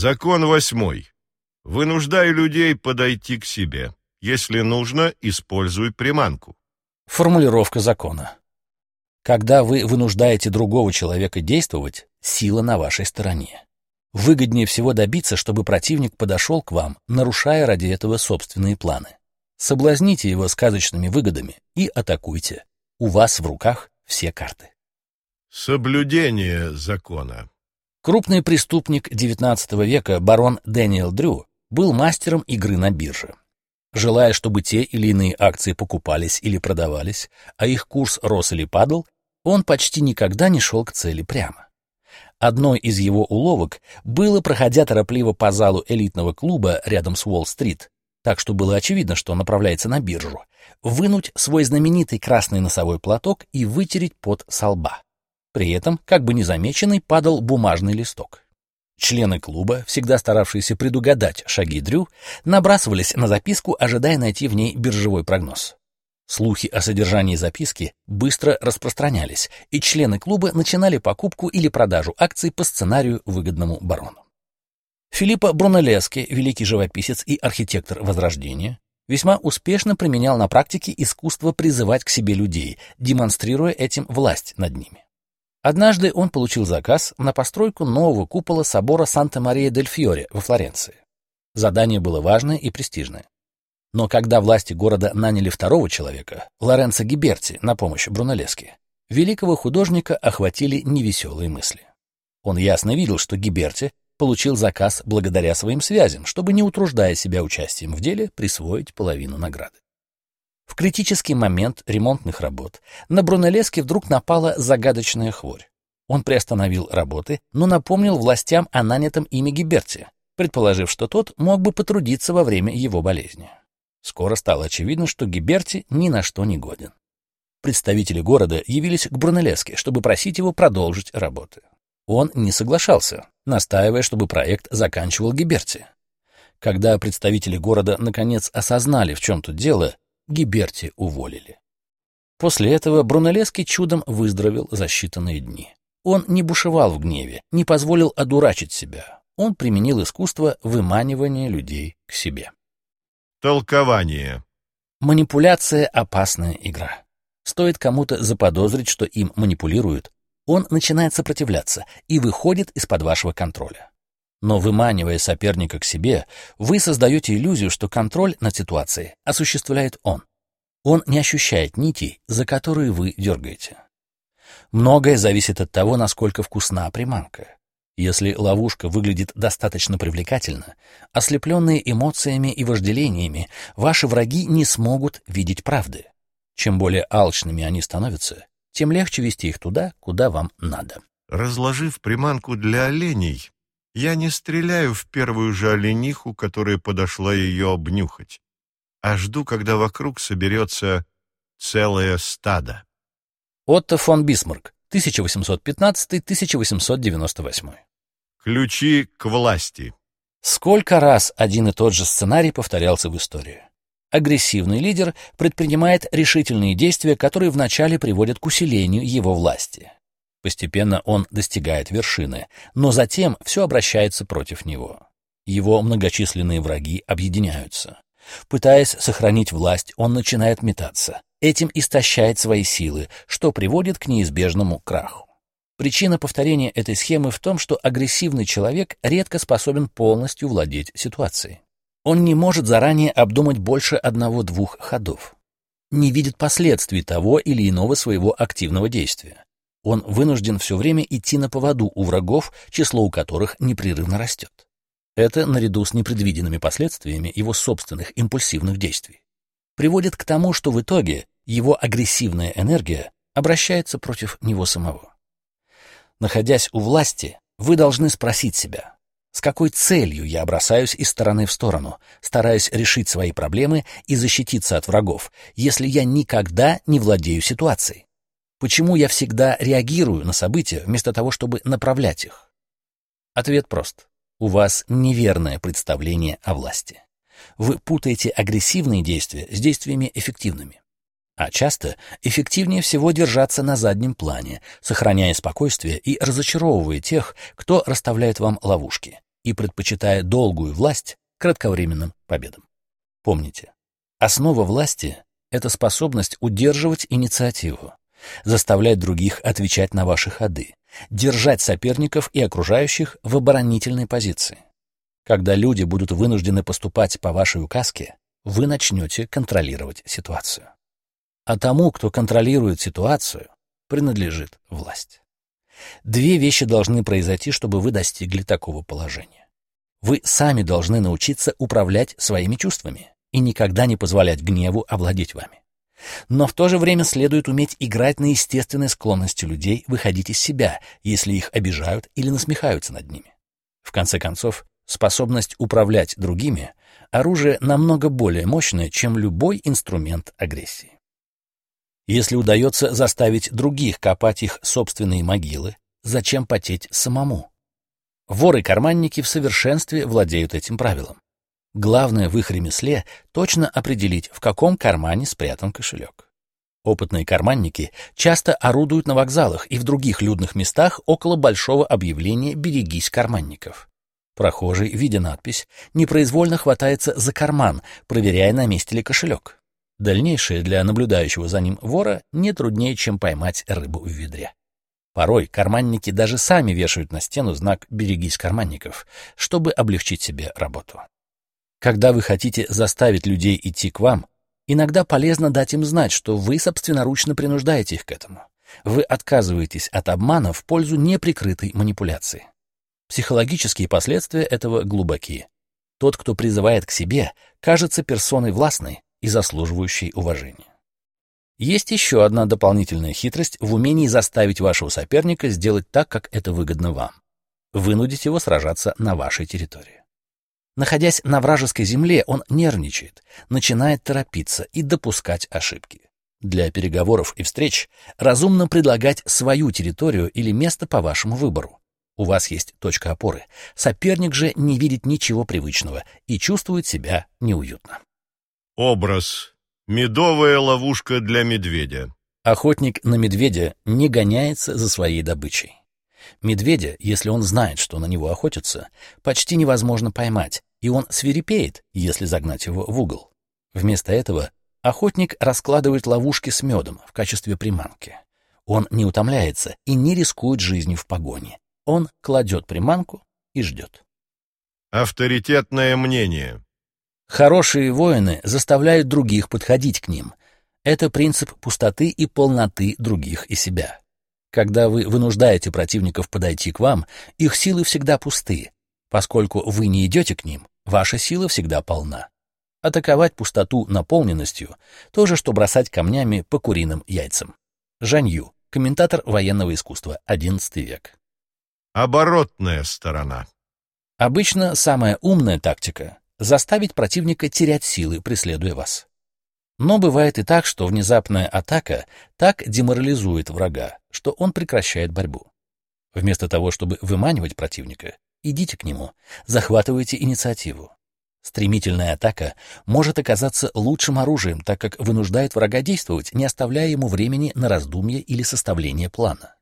Закон 8. Вынуждай людей подойти к себе. Если нужно, используй приманку. Формулировка закона. Когда вы вынуждаете другого человека действовать, сила на вашей стороне. Выгоднее всего добиться, чтобы противник подошел к вам, нарушая ради этого собственные планы. Соблазните его сказочными выгодами и атакуйте. У вас в руках все карты. Соблюдение закона. Крупный преступник XIX века барон Дэниел Дрю был мастером игры на бирже. Желая, чтобы те или иные акции покупались или продавались, а их курс рос или падал, он почти никогда не шел к цели прямо. Одной из его уловок было, проходя торопливо по залу элитного клуба рядом с Уолл-стрит, так что было очевидно, что он направляется на биржу, вынуть свой знаменитый красный носовой платок и вытереть пот со лба. При этом, как бы незамеченный, падал бумажный листок. Члены клуба, всегда старавшиеся предугадать шаги Дрю, набрасывались на записку, ожидая найти в ней биржевой прогноз. Слухи о содержании записки быстро распространялись, и члены клуба начинали покупку или продажу акций по сценарию, выгодному барону. Филиппо Брунеллески, великий живописец и архитектор Возрождения, весьма успешно применял на практике искусство призывать к себе людей, демонстрируя этим власть над ними. Однажды он получил заказ на постройку нового купола собора Санта-Мария-дель-Фьоре во Флоренции. Задание было важное и престижное. Но когда власти города наняли второго человека, Лоренцо Гиберти, на помощь Брунеллески, великого художника охватили невеселые мысли. Он ясно видел, что Гиберти получил заказ благодаря своим связям, чтобы, не утруждая себя участием в деле, присвоить половину награды. В критический момент ремонтных работ на Брунеллески вдруг напала загадочная хворь. Он приостановил работы, но напомнил властям о нанятом ими Гиберти, предположив, что тот мог бы потрудиться во время его болезни. Скоро стало очевидно, что Гиберти ни на что не годен. Представители города явились к Брунеллески, чтобы просить его продолжить работы. Он не соглашался, настаивая, чтобы проект заканчивал Гиберти. Когда представители города наконец осознали, в чем тут дело, Гиберти уволили. После этого Брунеллески чудом выздоровел за считанные дни. Он не бушевал в гневе, не позволил одурачить себя. Он применил искусство выманивания людей к себе. Толкование. Манипуляция — опасная игра. Стоит кому-то заподозрить, что им манипулируют, он начинает сопротивляться и выходит из-под вашего контроля. Но, выманивая соперника к себе, вы создаете иллюзию, что контроль над ситуацией осуществляет он. Он не ощущает нитей, за которые вы дергаете. Многое зависит от того, насколько вкусна приманка. Если ловушка выглядит достаточно привлекательно, ослепленные эмоциями и вожделениями, ваши враги не смогут видеть правды. Чем более алчными они становятся, тем легче вести их туда, куда вам надо. Разложив приманку для оленей, я не стреляю в первую же олениху, которая подошла ее обнюхать, а жду, когда вокруг соберется целое стадо. Отто фон Бисмарк, 1815-1898. Ключи к власти. Сколько раз один и тот же сценарий повторялся в истории? Агрессивный лидер предпринимает решительные действия, которые вначале приводят к усилению его власти. Постепенно он достигает вершины, но затем все обращается против него. Его многочисленные враги объединяются. Пытаясь сохранить власть, он начинает метаться. Этим истощает свои силы, что приводит к неизбежному краху. Причина повторения этой схемы в том, что агрессивный человек редко способен полностью владеть ситуацией. Он не может заранее обдумать больше одного-двух ходов. Не видит последствий того или иного своего активного действия. Он вынужден все время идти на поводу у врагов, число у которых непрерывно растет. Это, наряду с непредвиденными последствиями его собственных импульсивных действий, приводит к тому, что в итоге его агрессивная энергия обращается против него самого. Находясь у власти, вы должны спросить себя, с какой целью я бросаюсь из стороны в сторону, стараясь решить свои проблемы и защититься от врагов, если я никогда не владею ситуацией? Почему я всегда реагирую на события, вместо того, чтобы направлять их? Ответ прост. У вас неверное представление о власти. Вы путаете агрессивные действия с действиями эффективными. А часто эффективнее всего держаться на заднем плане, сохраняя спокойствие и разочаровывая тех, кто расставляет вам ловушки, и предпочитая долгую власть кратковременным победам. Помните, основа власти — это способность удерживать инициативу, заставлять других отвечать на ваши ходы, держать соперников и окружающих в оборонительной позиции. Когда люди будут вынуждены поступать по вашей указке, вы начнете контролировать ситуацию. А тому, кто контролирует ситуацию, принадлежит власть. Две вещи должны произойти, чтобы вы достигли такого положения. Вы сами должны научиться управлять своими чувствами и никогда не позволять гневу овладеть вами. Но в то же время следует уметь играть на естественной склонности людей выходить из себя, если их обижают или насмехаются над ними. В конце концов, способность управлять другими — оружие намного более мощное, чем любой инструмент агрессии. Если удается заставить других копать их собственные могилы, зачем потеть самому? Воры-карманники в совершенстве владеют этим правилом. Главное в их ремесле точно определить, в каком кармане спрятан кошелек. Опытные карманники часто орудуют на вокзалах и в других людных местах около большого объявления «Берегись карманников». Прохожий, видя надпись, непроизвольно хватается за карман, проверяя, на месте ли кошелек. Дальнейшее для наблюдающего за ним вора не труднее, чем поймать рыбу в ведре. Порой карманники даже сами вешают на стену знак «Берегись карманников», чтобы облегчить себе работу. Когда вы хотите заставить людей идти к вам, иногда полезно дать им знать, что вы собственноручно принуждаете их к этому. Вы отказываетесь от обмана в пользу неприкрытой манипуляции. Психологические последствия этого глубоки. Тот, кто призывает к себе, кажется персоной властной и заслуживающей уважения. Есть еще одна дополнительная хитрость в умении заставить вашего соперника сделать так, как это выгодно вам. Вынудить его сражаться на вашей территории. Находясь на вражеской земле, он нервничает, начинает торопиться и допускать ошибки. Для переговоров и встреч разумно предлагать свою территорию или место по вашему выбору. У вас есть точка опоры. Соперник же не видит ничего привычного и чувствует себя неуютно. Образ. Медовая ловушка для медведя. Охотник на медведя не гоняется за своей добычей. Медведя, если он знает, что на него охотятся, почти невозможно поймать, и он свирепеет, если загнать его в угол. Вместо этого охотник раскладывает ловушки с медом в качестве приманки. Он не утомляется и не рискует жизнью в погоне. Он кладет приманку и ждет. Авторитетное мнение. Хорошие воины заставляют других подходить к ним. Это принцип пустоты и полноты других и себя. Когда вы вынуждаете противников подойти к вам, их силы всегда пусты. Поскольку вы не идете к ним, ваша сила всегда полна. Атаковать пустоту наполненностью — то же, что бросать камнями по куриным яйцам. Жан Ю, комментатор военного искусства, XI век. Оборотная сторона. Обычно самая умная тактика — заставить противника терять силы, преследуя вас. Но бывает и так, что внезапная атака так деморализует врага, что он прекращает борьбу. Вместо того, чтобы выманивать противника, идите к нему, захватывайте инициативу. Стремительная атака может оказаться лучшим оружием, так как вынуждает врага действовать, не оставляя ему времени на раздумье или составление плана.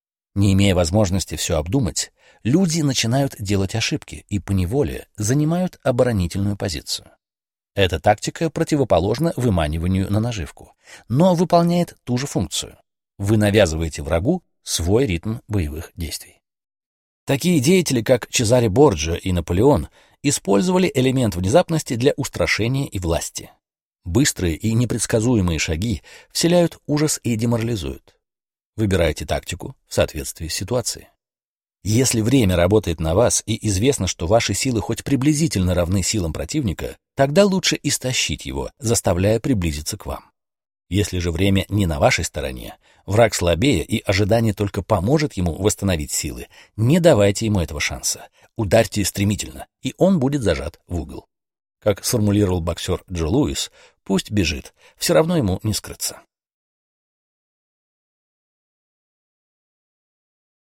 Не имея возможности все обдумать, люди начинают делать ошибки и поневоле занимают оборонительную позицию. Эта тактика противоположна выманиванию на наживку, но выполняет ту же функцию. Вы навязываете врагу свой ритм боевых действий. Такие деятели, как Чезаре Борджиа и Наполеон, использовали элемент внезапности для устрашения и власти. Быстрые и непредсказуемые шаги вселяют ужас и деморализуют. Выбирайте тактику в соответствии с ситуацией. Если время работает на вас и известно, что ваши силы хоть приблизительно равны силам противника, тогда лучше истощить его, заставляя приблизиться к вам. Если же время не на вашей стороне, враг слабее и ожидание только поможет ему восстановить силы, не давайте ему этого шанса. Ударьте стремительно, и он будет зажат в угол. Как сформулировал боксер Джо Луис, пусть бежит, все равно ему не скрыться.